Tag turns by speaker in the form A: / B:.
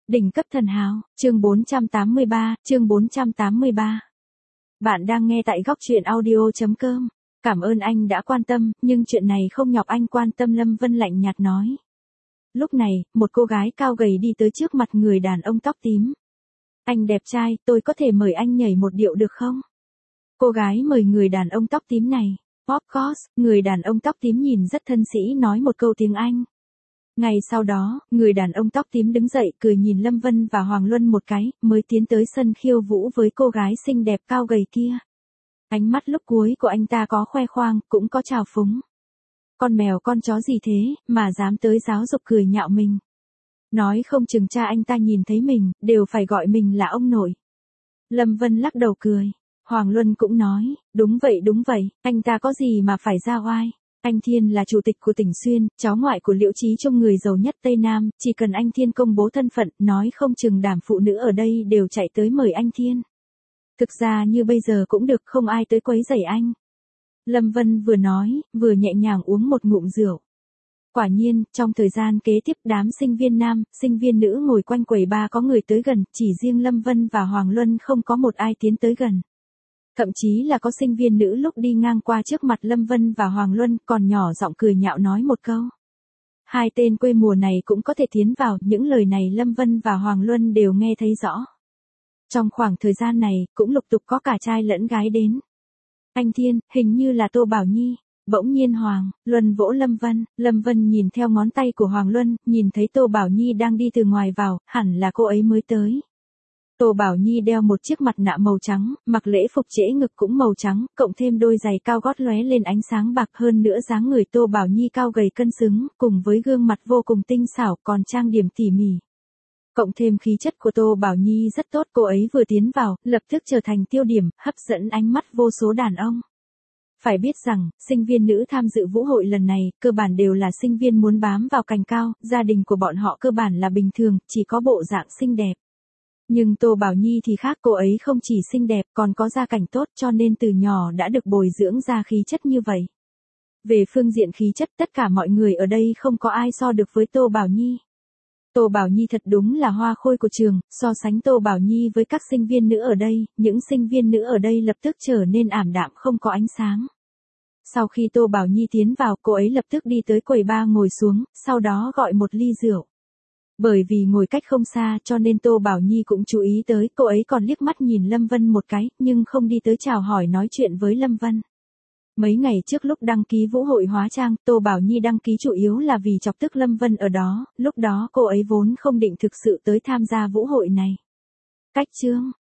A: Đỉnh cấp thần hào, chương 483. Bạn đang nghe tại góc truyện audio.com. Cảm ơn anh đã quan tâm, nhưng chuyện này không nhọc anh quan tâm, Lâm Vân lạnh nhạt nói. Lúc này, một cô gái cao gầy đi tới trước mặt người đàn ông tóc tím. Anh đẹp trai, tôi có thể mời anh nhảy một điệu được không? Cô gái mời người đàn ông tóc tím này. Of course, người đàn ông tóc tím nhìn rất thân sĩ nói một câu tiếng Anh. Ngày sau đó, người đàn ông tóc tím đứng dậy cười nhìn Lâm Vân và Hoàng Luân một cái, mới tiến tới sân khiêu vũ với cô gái xinh đẹp cao gầy kia. Ánh mắt lúc cuối của anh ta có khoe khoang, cũng có trào phúng. Con mèo con chó gì thế, mà dám tới giáo dục cười nhạo mình. Nói không chừng cha anh ta nhìn thấy mình, đều phải gọi mình là ông nội. Lâm Vân lắc đầu cười. Hoàng Luân cũng nói, đúng vậy, anh ta có gì mà phải ra oai. Anh Thiên là chủ tịch của tỉnh Xuyên, cháu ngoại của Liễu Chí Trung, người giàu nhất Tây Nam, chỉ cần anh Thiên công bố thân phận, nói không chừng đám phụ nữ ở đây đều chạy tới mời anh Thiên. Thực ra như bây giờ cũng được, không ai tới quấy rầy anh. Lâm Vân vừa nói, vừa nhẹ nhàng uống một ngụm rượu. Quả nhiên, trong thời gian kế tiếp đám sinh viên nam, sinh viên nữ ngồi quanh quầy bar có người tới gần, chỉ riêng Lâm Vân và Hoàng Luân không có một ai tiến tới gần. Thậm chí là có sinh viên nữ lúc đi ngang qua trước mặt Lâm Vân và Hoàng Luân còn nhỏ giọng cười nhạo nói một câu. Hai tên quê mùa này cũng có thể tiến vào, những lời này Lâm Vân và Hoàng Luân đều nghe thấy rõ. Trong khoảng thời gian này, cũng lục tục có cả trai lẫn gái đến. Anh Thiên, hình như là Tô Bảo Nhi. Bỗng nhiên Hoàng Luân vỗ Lâm Vân nhìn theo ngón tay của Hoàng Luân, nhìn thấy Tô Bảo Nhi đang đi từ ngoài vào, hẳn là cô ấy mới tới. Tô Bảo Nhi đeo một chiếc mặt nạ màu trắng, mặc lễ phục trễ ngực cũng màu trắng, cộng thêm đôi giày cao gót lóe lên ánh sáng bạc, hơn nữa dáng người Tô Bảo Nhi cao gầy cân xứng, cùng với gương mặt vô cùng tinh xảo còn trang điểm tỉ mỉ. Cộng thêm khí chất của Tô Bảo Nhi rất tốt, cô ấy vừa tiến vào, lập tức trở thành tiêu điểm, hấp dẫn ánh mắt vô số đàn ông. Phải biết rằng, sinh viên nữ tham dự vũ hội lần này, cơ bản đều là sinh viên muốn bám vào cành cao, gia đình của bọn họ cơ bản là bình thường, chỉ có bộ dạng xinh đẹp. Nhưng Tô Bảo Nhi thì khác, cô ấy không chỉ xinh đẹp còn có gia cảnh tốt, cho nên từ nhỏ đã được bồi dưỡng ra khí chất như vậy. Về phương diện khí chất, tất cả mọi người ở đây không có ai so được với Tô Bảo Nhi. Tô Bảo Nhi thật đúng là hoa khôi của trường, so sánh Tô Bảo Nhi với các sinh viên nữ ở đây, những sinh viên nữ ở đây lập tức trở nên ảm đạm không có ánh sáng. Sau khi Tô Bảo Nhi tiến vào, cô ấy lập tức đi tới quầy bar ngồi xuống, sau đó gọi một ly rượu. Bởi vì ngồi cách không xa cho nên Tô Bảo Nhi cũng chú ý tới, cô ấy còn liếc mắt nhìn Lâm Vân một cái, nhưng không đi tới chào hỏi nói chuyện với Lâm Vân. Mấy ngày trước lúc đăng ký vũ hội hóa trang, Tô Bảo Nhi đăng ký chủ yếu là vì chọc tức Lâm Vân ở đó, lúc đó cô ấy vốn không định thực sự tới tham gia vũ hội này. Cách chương